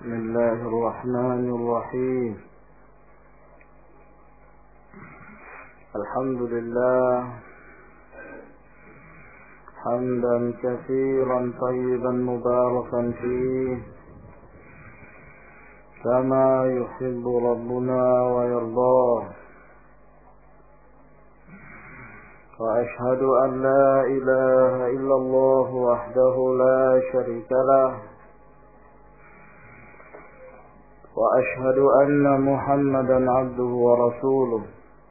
بسم الله الرحمن الرحيم. الحمد لله حمدا كثيرا طيبا مباركا فيه كما يحب ربنا ويرضاه. وأشهد أن لا إله إلا الله وحده لا شريك له، وأشهد أن محمدا عبده ورسوله،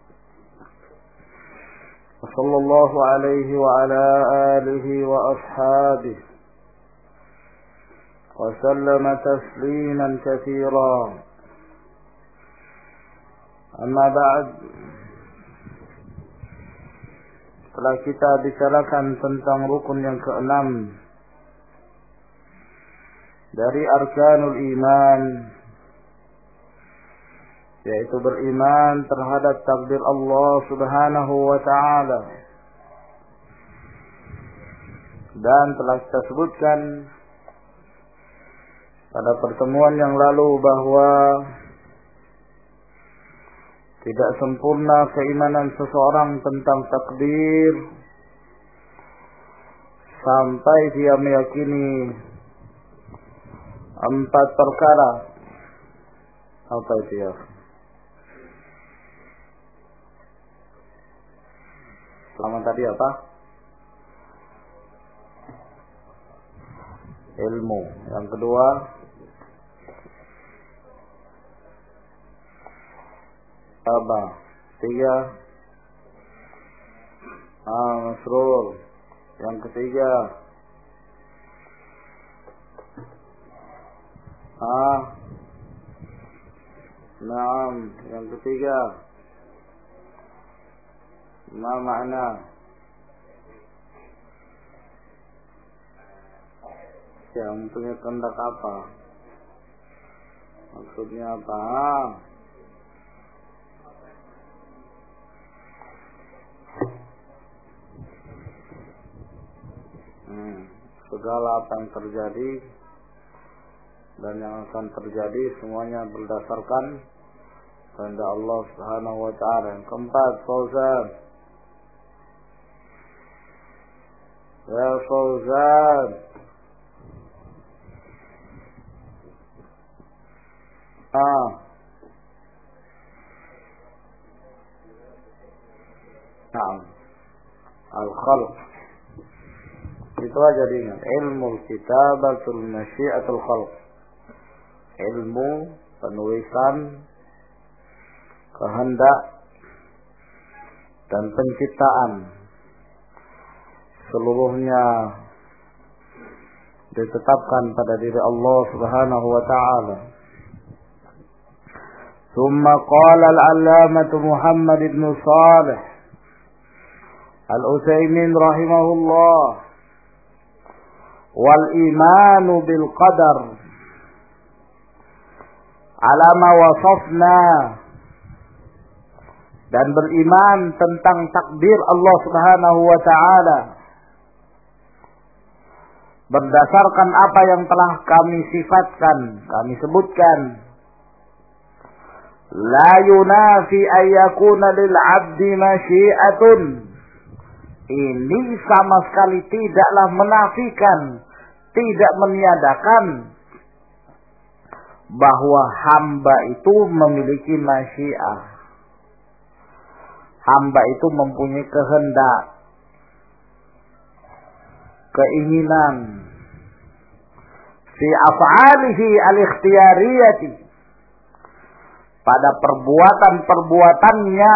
وصلى الله عليه وعلى آله وأصحابه وسلم تسليما كثيرا. أما بعد، setelah kita bicarakan tentang rukun yang keenam dari arkanul iman, yaitu beriman terhadap takdir Allah Subhanahu wa ta'ala, dan telah kita sebutkan pada pertemuan yang lalu bahwa tidak sempurna keimanan seseorang tentang takdir sampai dia meyakini 4 perkara. Apa itu ya? Selama tadi apa? Ilmu. Yang kedua, apa? 3, masrur. Yang ketiga, naam. Yang ketiga, ma makna? Yang punya kehendak apa? Maksudnya apa? Segala apa yang terjadi dan yang akan terjadi semuanya berdasarkan kehendak Allah Subhanahu wa ta'ala. Yang keempat, Fauzan. Ya Fauzan. Naam. Al-khalq. Itu aja diingat. Ilmu kitabatul masyiatul khalq. Ilmu penulisan kehendak dan penciptaan seluruhnya ditetapkan pada diri Allah Subhanahu wa ta'ala. Thumma qala al-allamah Muhammad ibn Salih Al-Utsaimin rahimahullah, wal imanu bil qadar ala ma wasafna, dan beriman tentang takdir Allah Subhanahu wa ta'ala berdasarkan apa yang telah kami sifatkan, kami sebutkan. La yunafi ayyakuna lil 'abdi masyiatun. Ini sama sekali tidaklah menafikan, tidak meniadakan bahwa hamba itu memiliki masyiah. Hamba itu mempunyai kehendak, keinginan fi af'alihi al-ikhtiyariyati, pada perbuatan-perbuatannya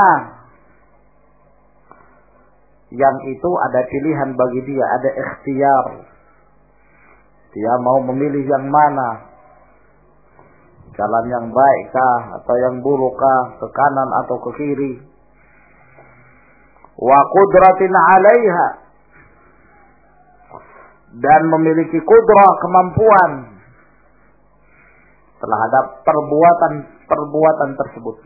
yang itu ada pilihan bagi dia, ada ikhtiar. Dia mau memilih yang mana, jalan yang baikkah atau yang burukkah, ke kanan atau ke kiri. Wa qudratin 'alaiha, dan memiliki kudrah, kemampuan terhadap perbuatan tersebut.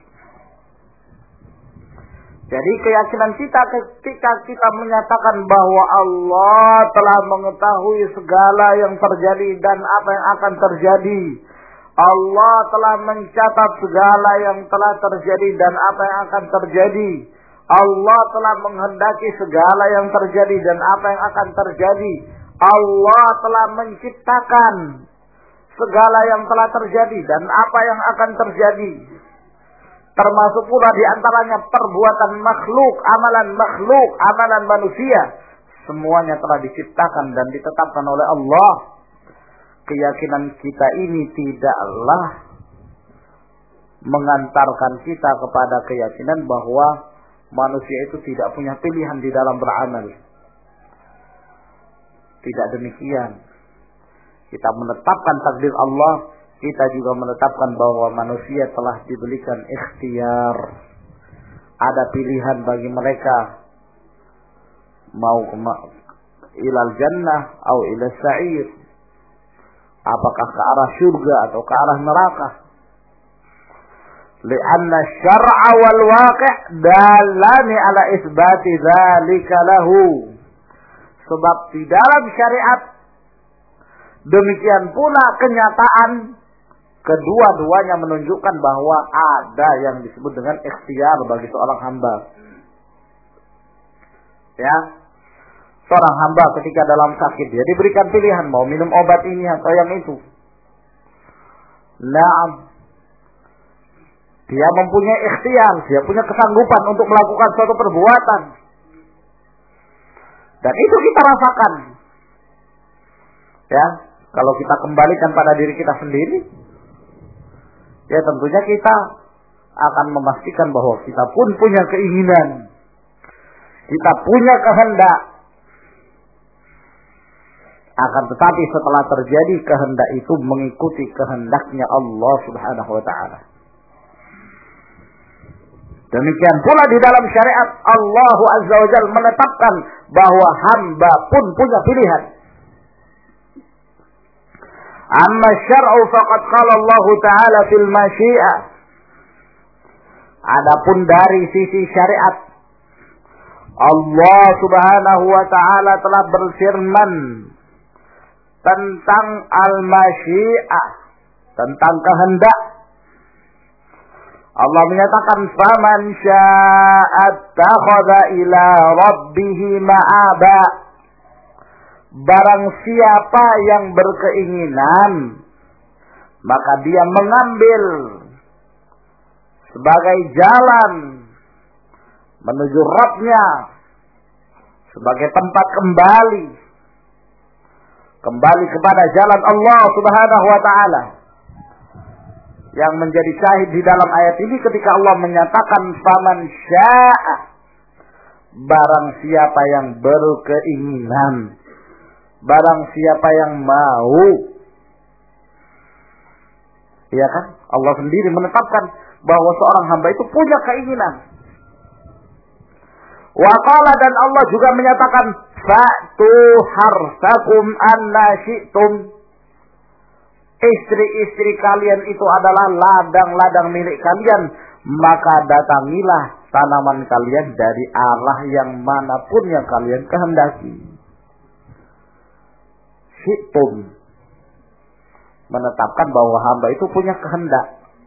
Jadi keyakinan kita ketika kita menyatakan bahwa Allah telah mengetahui segala yang terjadi dan apa yang akan terjadi, Allah telah mencatat segala yang telah terjadi dan apa yang akan terjadi. Allah telah menghendaki segala yang terjadi dan apa yang akan terjadi. Allah telah menciptakan segala yang telah terjadi dan apa yang akan terjadi. Termasuk pula di antaranya perbuatan makhluk, amalan manusia. Semuanya telah diciptakan dan ditetapkan oleh Allah. Keyakinan kita ini tidaklah mengantarkan kita kepada keyakinan bahwa manusia itu tidak punya pilihan di dalam beramal. Tidak demikian. Kita menetapkan takdir Allah, kita juga menetapkan bahwa manusia telah diberikan ikhtiar. Ada pilihan bagi mereka. Mau ilal jannah atau ilal sa'ir. Apakah ke arah surga atau ke arah neraka. Lianna syar'a wal waqi' dalani ala isbati dzalika lahu. Sebab di dalam syariat demikian pula kenyataan kedua-duanya menunjukkan bahwa ada yang disebut dengan ikhtiar bagi seorang hamba. Ya. Seorang hamba ketika dalam sakit dia diberikan pilihan mau minum obat ini atau yang itu. Naam. Dia mempunyai ikhtiar, dia punya kesanggupan untuk melakukan suatu perbuatan. Dan itu kita rasakan. Ya, kalau kita kembalikan pada diri kita sendiri, ya tentunya kita akan memastikan bahwa kita pun punya keinginan. Kita punya kehendak. Akan tetapi setelah terjadi kehendak itu mengikuti kehendaknya Allah Subhanahu wa taala. Demikian pula di dalam syariat Allah Azza wa Jalla menetapkan bahwa hamba pun punya pilihan. Amma syar'u faqad qala Allah taala fil masyi'ah. Adapun dari sisi syariat Allah Subhanahu wa taala telah berfirman tentang al-masyi'ah, tentang kehendak. Allah menyatakan faman syaa'a attakhadha ila rabbih ma'aba. Barang siapa yang berkeinginan maka dia mengambil sebagai jalan menuju Rabb-nya, sebagai tempat kembali kepada jalan Allah Subhanahu wa taala. Yang menjadi syahid di dalam ayat ini ketika Allah menyatakan faman syaa'a, barang siapa yang berkeinginan, barang siapa yang mau. Ya kan? Allah sendiri menetapkan bahwa seorang hamba itu punya keinginan. Wa qala, dan Allah juga menyatakan fa'tu harsakum anna syi'tum. Istri-istri kalian itu adalah ladang-ladang milik kalian, maka datangilah tanaman kalian dari arah yang manapun yang kalian kehendaki. Syi'tum menetapkan bahwa hamba itu punya kehendak.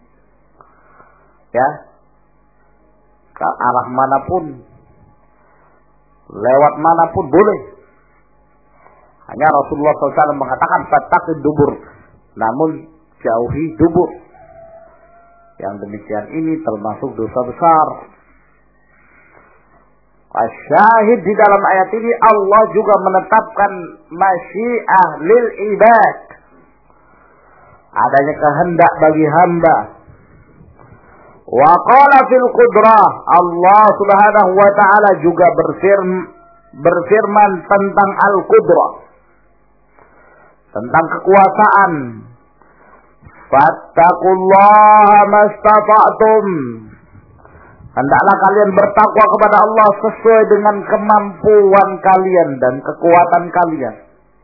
Ya. Ke arah manapun, lewat manapun boleh. Hanya Rasulullah SAW mengatakan fattaqid dubur, namun jauhi dubur. Yang demikian ini termasuk dosa besar. Asyahid di dalam ayat ini Allah juga menetapkan masyiah lil ibad, adanya kehendak bagi hamba. Wa qala fil qudrah, Allah Subhanahu wa taala juga berfirman tentang al-qudrah, tentang kekuasaan. Fattaqullaha mastata'tum. Hendaklah kalian bertakwa kepada Allah sesuai dengan kemampuan kalian dan kekuatan kalian.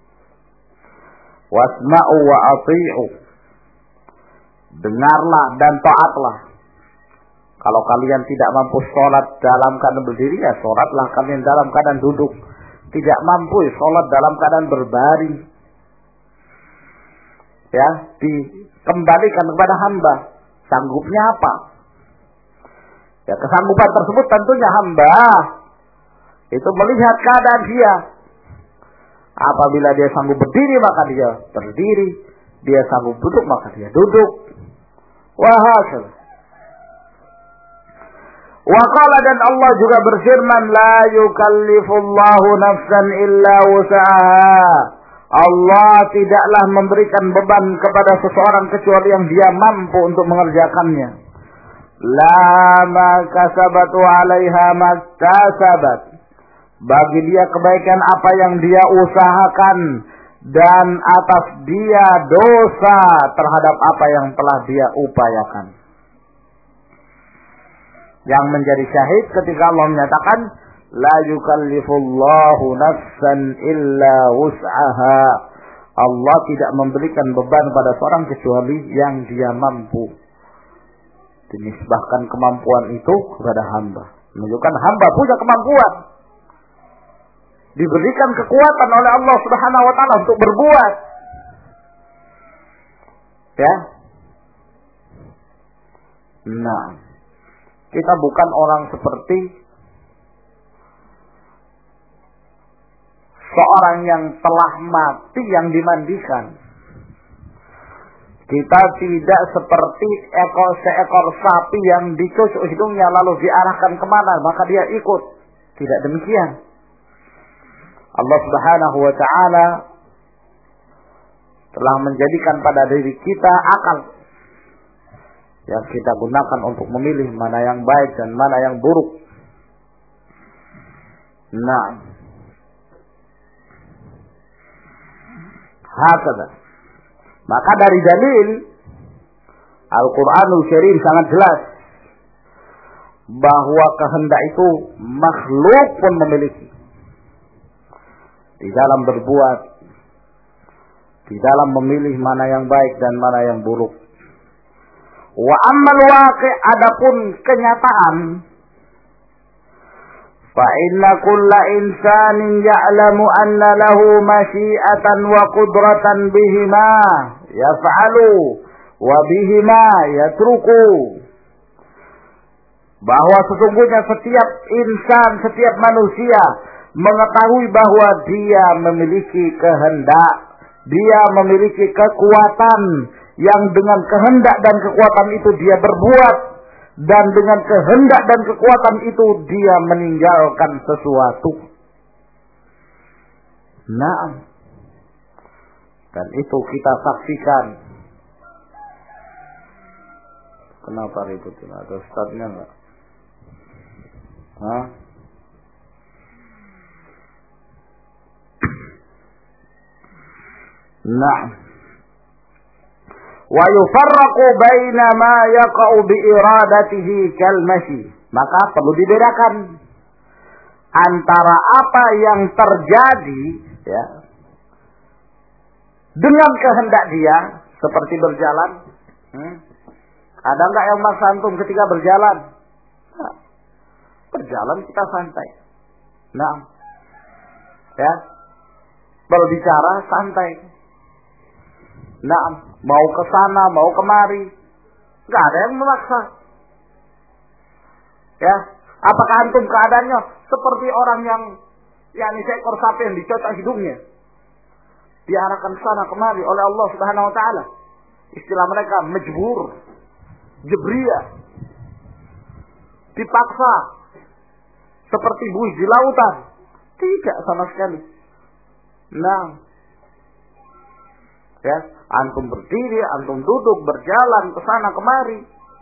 Wasma'u wa ati'u. Dengarlah dan taatlah. Kalau kalian tidak mampu sholat dalam keadaan berdiri, ya sholatlah kalian dalam keadaan duduk. Tidak mampu sholat dalam keadaan berbaring. ya dikembalikan kepada hamba. Sanggupnya apa? Ya kesanggupan tersebut tentunya hamba itu melihat keadaan dia. Apabila dia sanggup berdiri maka dia berdiri, dia sanggup duduk maka dia duduk. Wahakala. Wa qala, dan Allah juga berfirman, la yukallifullahu nafsan illa wus'aha. Allah tidaklah memberikan beban kepada seseorang kecuali yang dia mampu untuk mengerjakannya. La ma kasabatu 'alaiha maktasabat. Bagi dia kebaikan apa yang dia usahakan, dan atas dia dosa terhadap apa yang telah dia upayakan. Yang menjadi syahid ketika Allah menyatakan la yukallifullahu nafsan illa wus'aha. Allah tidak memberikan beban pada seorang kecuali yang dia mampu. Dinisbahkan kemampuan itu kepada hamba, menunjukkan hamba punya kemampuan, diberikan kekuatan oleh Allah Subhanahu wa taala untuk berbuat. Ya. Nah, kita bukan orang seperti seorang yang telah mati yang dimandikan. Kita tidak seperti seekor sapi yang dicucuk hidungnya lalu diarahkan kemana maka dia ikut. Tidak demikian. Allah Subhanahu wa ta'ala telah menjadikan pada diri kita akal yang kita gunakan untuk memilih mana yang baik dan mana yang buruk. Nah, hakada. Maka dari dalil Al-Quranul Karim sangat jelas bahwa kehendak itu makhluk pun memiliki. Di dalam berbuat, di dalam memilih mana yang baik dan mana yang buruk. Wa ammal waqi', adapun kenyataan, fa inna kulla insanin ya'lamu anna lahu masyiatan wa qudratan bihima yaf'alu wa bihima yatruku. Bahwa sesungguhnya setiap insan, setiap manusia mengetahui bahwa dia memiliki kehendak, dia memiliki kekuatan yang dengan kehendak dan kekuatan itu dia berbuat, dan dengan kehendak dan kekuatan itu dia meninggalkan sesuatu. Nah, dan itu kita saksikan. Kenapa ribut? Ada ustadznya enggak? Hah? Nah, wa yufarraqu baina ma yaqa'u bi iradatihi kal mashi. Maka perlu dibedakan antara apa yang terjadi ya dengan kehendak dia seperti berjalan. Ada enggak yang maksa antum ketika berjalan? Nah, berjalan kita santai. Nah, ya, berbicara santai. Nah, mau ke sana, mau kemari, nggak ada yang memaksa. Ya, apakah antum keadaannya seperti orang yang seekor sapi yang dicocok hidungnya, diarahkan sana kemari oleh Allah Subhanahu wa taala? Istilah mereka majbur, jebriyah, dipaksa seperti buih di lautan. Tidak sama sekali. Nah, ya, antum berdiri, antum duduk, berjalan ke sana kemari,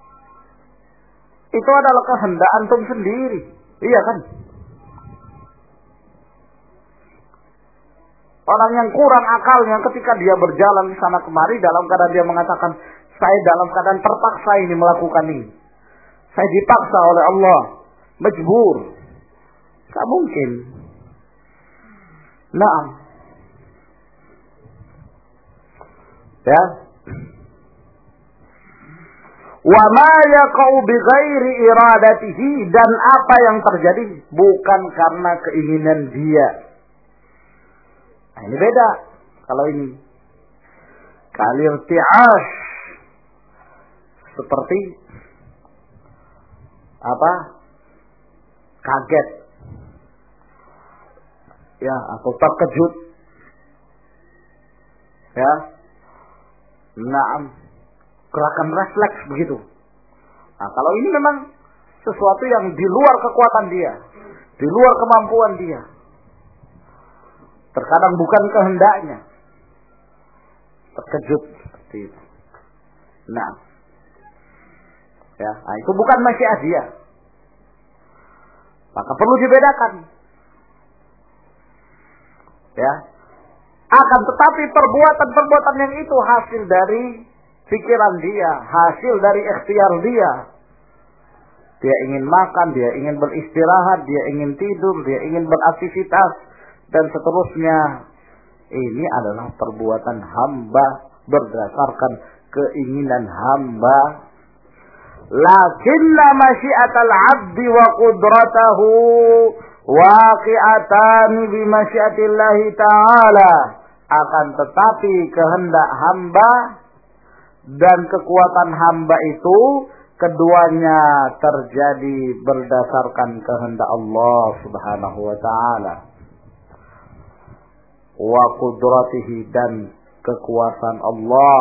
itu adalah kehendak antum sendiri. Iya kan? Orang yang kurang akalnya ketika dia berjalan ke sana kemari dalam keadaan dia mengatakan, saya dalam keadaan terpaksa ini melakukan ini. Saya dipaksa oleh Allah, majbur. Tak mungkin. Nah, ya. Wa ma yaqa'u bi ghairi iradatihi, dan apa yang terjadi bukan karena keinginan dia. Nah, ini beda. Kalau ini kalirti'ash, seperti apa? Kaget, ya, atau terkejut, ya. Naam, gerakan refleks begitu. Nah, kalau ini memang sesuatu yang di luar kekuatan dia, di luar kemampuan dia. Terkadang bukan kehendaknya. Terkejut seperti itu. Nah, ya, itu bukan masyiah dia. Maka perlu dibedakan. Ya. Akan tetapi perbuatan-perbuatan yang itu hasil dari pikiran dia, hasil dari ikhtiar dia. Dia ingin makan, dia ingin beristirahat, dia ingin tidur, dia ingin beraktivitas, dan seterusnya. Ini adalah perbuatan hamba berdasarkan keinginan hamba. Lakinna masyiatal abdi wa qudratahu waqi'atan bi masyiatillahi ta'ala. Akan tetapi kehendak hamba dan kekuatan hamba itu keduanya terjadi berdasarkan kehendak Allah Subhanahu wa ta'ala. Wa qudratihi, dan kekuasaan Allah.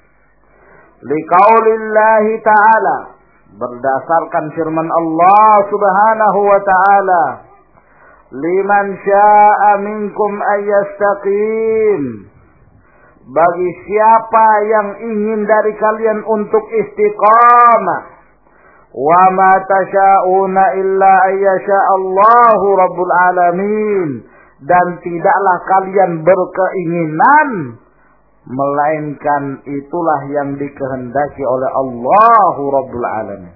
Liqaulillahi ta'ala, berdasarkan firman Allah Subhanahu wa ta'ala, liman syaa minkum ayyastaqim, bagi siapa yang ingin dari kalian untuk istiqamah. Wa ma tasyauna illa ayyasha Allahu rabbul alamin, dan tidaklah kalian berkeinginan melainkan itulah yang dikehendaki oleh Allahu rabbul alamin.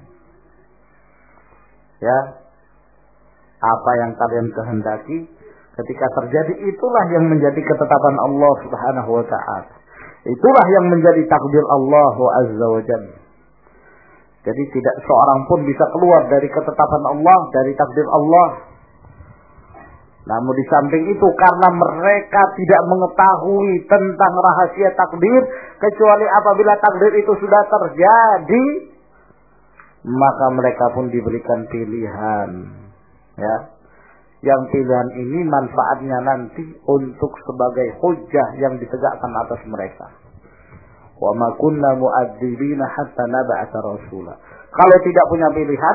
Ya, apa yang kalian kehendaki ketika terjadi, itulah yang menjadi ketetapan Allah Subhanahu wa ta'ala. Itulah yang menjadi takdir Allah Azza wa Jalla. Jadi tidak seorang pun bisa keluar dari ketetapan Allah, dari takdir Allah. Namun di samping itu, karena mereka tidak mengetahui tentang rahasia takdir, kecuali apabila takdir itu sudah terjadi, maka mereka pun diberikan pilihan. Ya, yang pilihan ini manfaatnya nanti untuk sebagai hujjah yang ditegakkan atas mereka. Wa ma kunna mu'adzibina hatta nab'atsa rasula. Kalau tidak punya pilihan,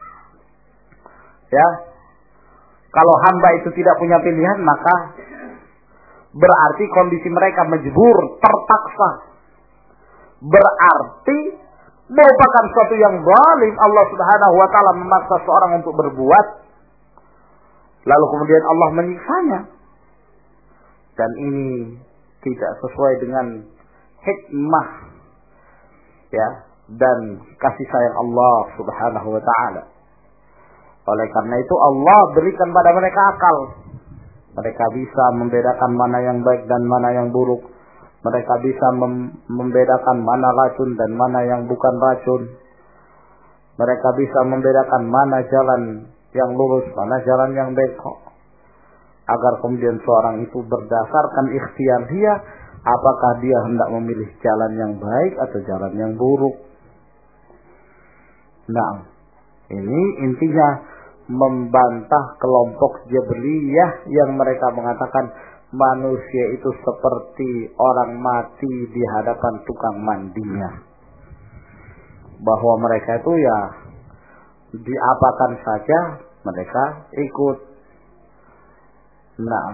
ya, kalau hamba itu tidak punya pilihan, maka berarti kondisi mereka majbur, terpaksa. Berarti merupakan suatu yang zalim. Allah Subhanahu wa ta'ala memaksa seorang untuk berbuat, lalu kemudian Allah menyiksanya. Dan ini tidak sesuai dengan hikmah, ya, dan kasih sayang Allah Subhanahu wa ta'ala. Oleh karena itu Allah berikan pada mereka akal. Mereka bisa membedakan mana yang baik dan mana yang buruk. Mereka bisa membedakan mana racun dan mana yang bukan racun. Mereka bisa membedakan mana jalan yang lurus, mana jalan yang bengkok. Agar kemudian seorang itu berdasarkan ikhtiar dia, apakah dia hendak memilih jalan yang baik atau jalan yang buruk. Nah, ini intinya membantah kelompok Jabriyah yang mereka mengatakan manusia itu seperti orang mati di hadapan tukang mandinya. Bahwa mereka itu ya diapakan saja mereka ikut. Nah,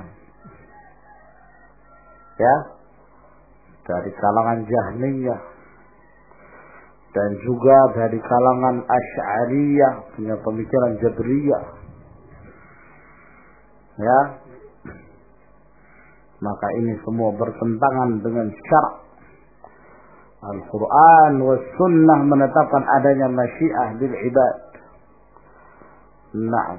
ya, dari kalangan Jahmiyah dan juga dari kalangan Asy'ariyah, punya pemikiran Jabriyah. Ya. Maka ini semua bertentangan dengan syara'. Al-Quran was sunnah menetapkan adanya masyiah bil ibad. Naam.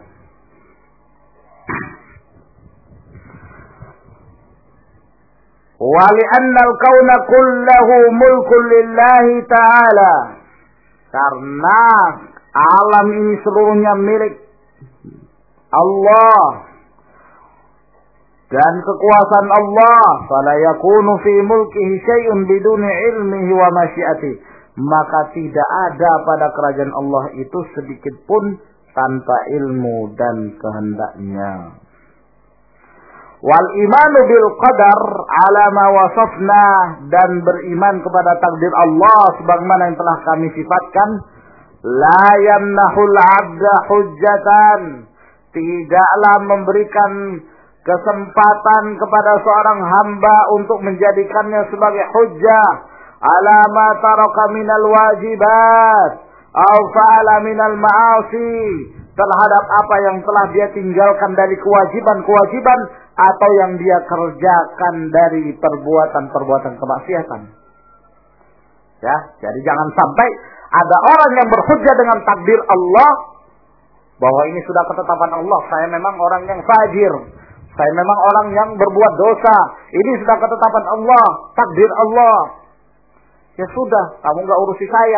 Wali'anna al-kauna kullahu mulkun lillahi ta'ala. Karena alam ini seluruhnya milik Allah. dan kekuasaan Allah, fala yakunu fi mulkihi syai'un biduni ilmihi wa masyiatihi, maka tidak ada pada kerajaan Allah itu sedikit pun tanpa ilmu dan kehendaknya. Wal imanu bil qadar ala ma wasafna, dan beriman kepada takdir Allah sebagaimana yang telah kami sifatkan. La yamnahul 'abda hujjatan, tidaklah memberikan kesempatan kepada seorang hamba untuk menjadikannya sebagai hujjah ala ma taraka minal wajibat aw fa'ala minal ma'asi, terhadap apa yang telah dia tinggalkan dari kewajiban-kewajiban atau yang dia kerjakan dari perbuatan-perbuatan kemaksiatan. Ya, jadi jangan sampai ada orang yang berhujjah dengan takdir Allah bahwa ini sudah ketetapan Allah, saya memang orang yang fajir, saya memang orang yang berbuat dosa, ini sudah ketetapan Allah, takdir Allah. Ya sudah, kamu enggak urusi saya.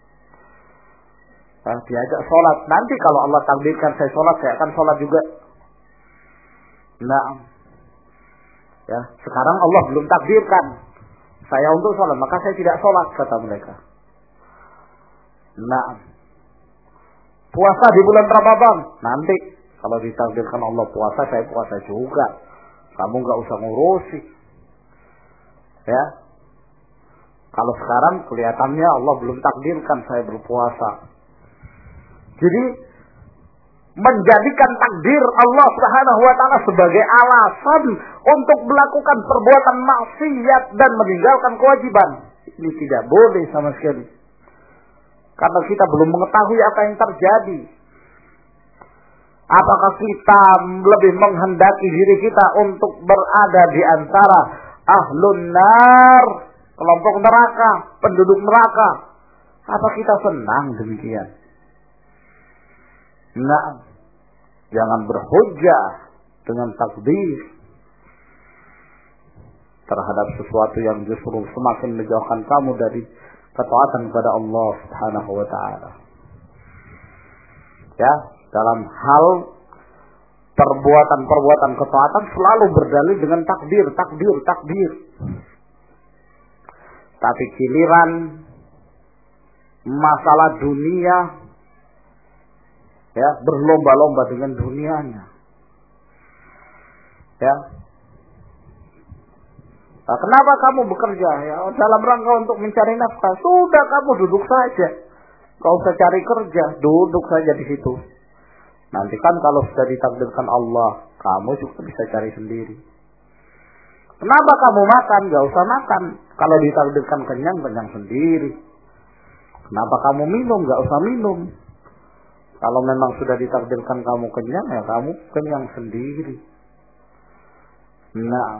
Diajak sholat, nanti kalau Allah takdirkan saya sholat, saya akan sholat juga. Nah, ya sekarang Allah belum takdirkan saya untuk sholat, maka saya tidak sholat, kata mereka. Nah, puasa di bulan Ramadan, nanti kalau ditakdirkan Allah puasa, saya puasa juga. Kamu nggak usah ngurusi. Ya, kalau sekarang kelihatannya Allah belum takdirkan saya berpuasa. Jadi menjadikan takdir Allah Subhanahu wa taala sebagai alasan untuk melakukan perbuatan maksiat dan meninggalkan kewajiban, ini tidak boleh sama sekali. Karena kita belum mengetahui apa yang terjadi. Apakah kita lebih menghendaki diri kita untuk berada di antara ahlun nar, kelompok neraka, penduduk neraka? Apa kita senang demikian? Nah, jangan berhujjah dengan takdir terhadap sesuatu yang justru semakin menjauhkan kamu dari ketaatan kepada Allah Subhanahu wa taala. Ya, dalam hal perbuatan-perbuatan ketaatan selalu berdalil dengan takdir. Tapi giliran masalah dunia, ya, berlomba-lomba dengan dunianya. Ya. Nah, kenapa kamu bekerja? Ya, dalam rangka untuk mencari nafkah. Sudah, kamu duduk saja. Kau usah cari kerja, duduk saja di situ. Nanti kan kalau sudah ditakdirkan Allah, kamu juga bisa cari sendiri. Kenapa kamu makan? Gak usah makan. Kalau ditakdirkan kenyang, kenyang sendiri. Kenapa kamu minum? Gak usah minum. Kalau memang sudah ditakdirkan kamu kenyang, ya kamu kenyang sendiri. Nah,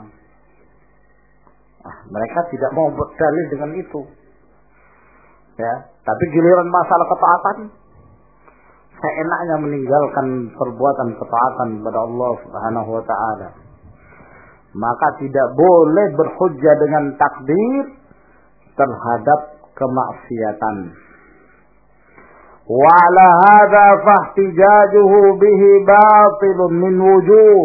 mereka tidak mau berdalil dengan itu. Ya, tapi giliran masalah ketaatan, seenaknya meninggalkan perbuatan ketaatan kepada Allah Subhanahu wa taala. Maka tidak boleh berhujjah dengan takdir terhadap kemaksiatan. Wa ala hadza fahtijajuhu bihi batilun min wujuh.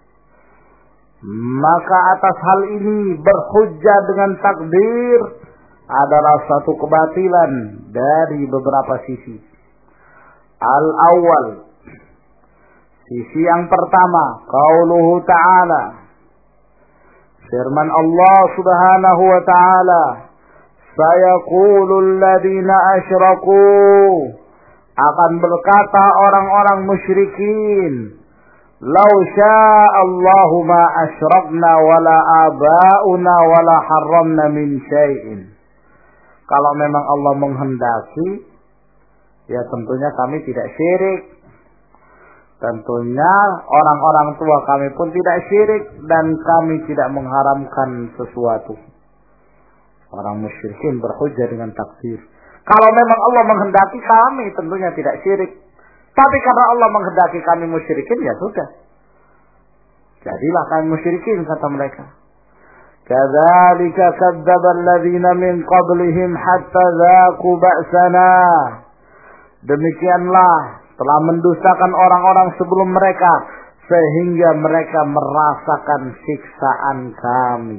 Maka atas hal ini berhujjah dengan takdir adalah satu kebatilan dari beberapa sisi. Al-awwal, sisi yang pertama, qauluhu ta'ala, firman Allah Subhanahu wa ta'ala, sayaqulul ladzina asyraku, akan berkata orang-orang musyrikin, lau sya'allahu ma asyrakna wala aba'una wala harramna min syai'in. Kalau memang Allah menghendaki, ya tentunya kami tidak syirik. Tentunya orang-orang tua kami pun tidak syirik dan kami tidak mengharamkan sesuatu. Orang musyrikin berhujjah dengan takdir. Kalau memang Allah menghendaki kami tentunya tidak syirik. Tapi karena Allah menghendaki kami musyrikin, ya sudah. Jadilah kami musyrikin, kata mereka. Kadzalika kadzdzaba alladziina min qablihim hatta dzaqu ba'sana. Demikianlah telah mendustakan orang-orang sebelum mereka sehingga mereka merasakan siksaan kami.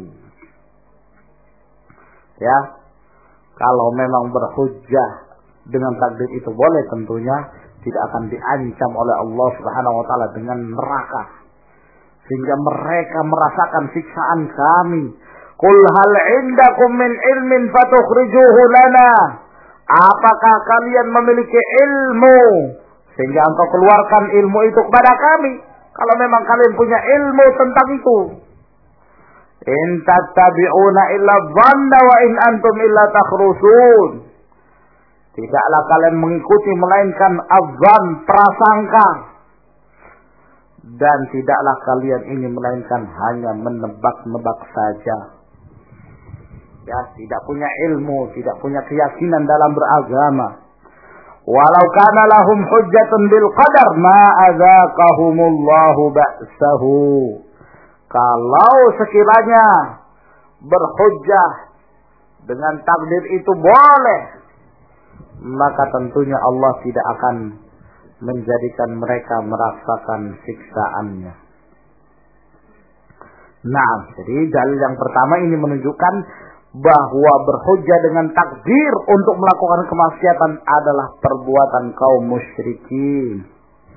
Ya, kalau memang berhujjah dengan takdir itu boleh, tentunya tidak akan diancam oleh Allah Subhanahu wa taala dengan neraka sehingga mereka merasakan siksaan kami. Qul hal indakum min ilmin fatukhrijuhu lana. Apakah kalian memiliki ilmu sehingga engkau keluarkan ilmu itu kepada kami? Kalau memang kalian punya ilmu tentang itu. In tattabi'una illa dhanna wa in antum illa takhrusun. Tidaklah kalian mengikuti melainkan adzan, prasangka. Dan tidaklah kalian ini melainkan hanya menebak-nebak saja. Ya, tidak punya ilmu, tidak punya keyakinan dalam beragama. Walau kana lahum hujjatun bil qadar ma adzaqahumullahu ba'sahu. Kalau sekiranya berhujjah dengan takdir itu boleh, maka tentunya Allah tidak akan menjadikan mereka merasakan siksaannya. Nah, jadi dalil yang pertama ini menunjukkan bahwa berhujjah dengan takdir untuk melakukan kemaksiatan adalah perbuatan kaum musyrikin.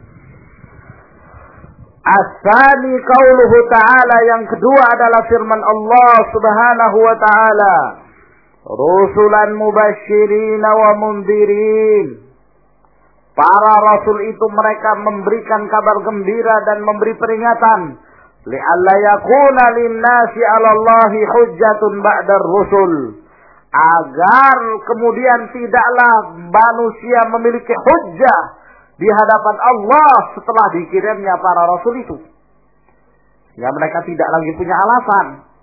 As-tsani qauluhu ta'ala, yang kedua adalah firman Allah Subhanahu wa ta'ala, rusulan mubasysyirin wa mundzirin. Para rasul itu mereka memberikan kabar gembira dan memberi peringatan. Li'alla yakuna lin-nasi 'ala Allahi hujjatun ba'dar rusul. Agar kemudian tidaklah manusia memiliki hujjah di hadapan Allah setelah dikirimnya para rasul itu. Ya, mereka tidak lagi punya alasan.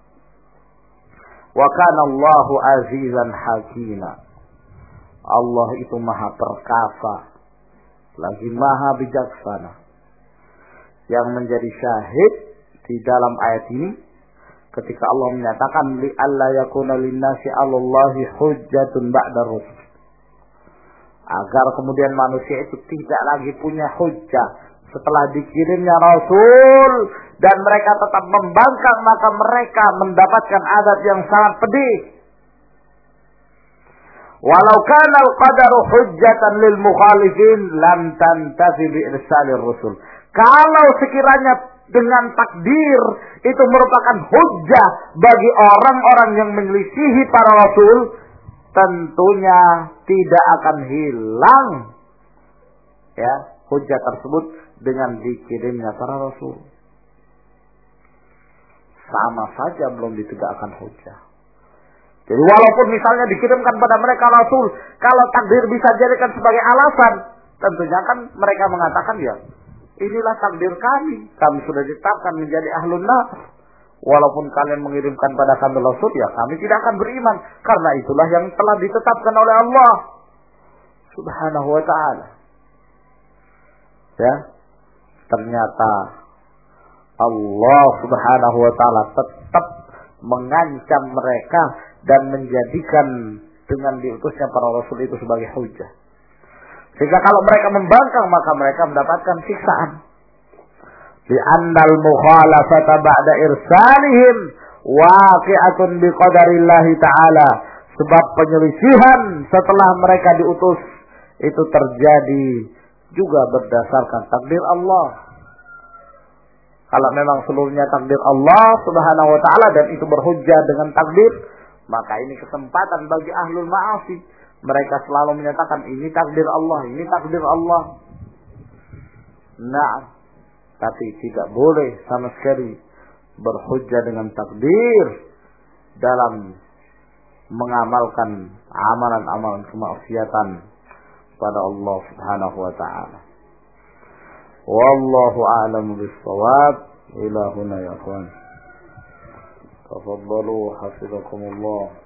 Wa kana Allahu azizan hakima. Allah itu maha perkasa, lagi maha bijaksana. Yang menjadi syahid di dalam ayat ini ketika Allah menyatakan li alla yakuna linnasi 'alallahi hujjatun ba'da rusul, agar kemudian manusia itu tidak lagi punya hujjah setelah dikirimnya rasul dan mereka tetap membangkang, maka mereka mendapatkan azab yang sangat pedih. Walau kana al-qadaru hujjatan lil mukhalifin lam tantafi bi irsalir rusul. Kalau sekiranya dengan takdir itu merupakan hujjah bagi orang-orang yang menyelisihi para rasul, tentunya tidak akan hilang ya hujjah tersebut dengan dikirimnya para rasul. Sama saja belum ditegakkan hujjah. Jadi walaupun misalnya dikirimkan pada mereka rasul, kalau takdir bisa jadikan sebagai alasan, tentunya kan mereka mengatakan ya, inilah takdir kami sudah ditetapkan menjadi ahlun nar. Walaupun kalian mengirimkan pada kami rasul, ya kami tidak akan beriman, karena itulah yang telah ditetapkan oleh Allah Subhanahu wa ta'ala. Ya, ternyata Allah Subhanahu wa ta'ala tetap mengancam mereka dan menjadikan dengan diutusnya para rasul itu sebagai hujjah. Sehingga kalau mereka membangkang, maka mereka mendapatkan siksaan. Li'annal mukhalafata ba'da irsalihim waqi'atun biqadarillahi ta'ala. Sebab penyelisihan setelah mereka diutus itu terjadi juga berdasarkan takdir Allah. Kalau memang seluruhnya takdir Allah Subhanahu wa ta'ala dan itu berhujjah dengan takdir, maka ini kesempatan bagi ahlul ma'asi. Mereka selalu menyatakan ini takdir Allah, ini takdir Allah. Nah, tapi tidak boleh sama sekali berhujjah dengan takdir dalam mengamalkan amalan-amalan kemaksiatan pada Allah Subhanahu wa ta'ala. Wallahu a'lamu bis-shawab. Ila huna ya akhwan. Tafaddalu hafizakumullah.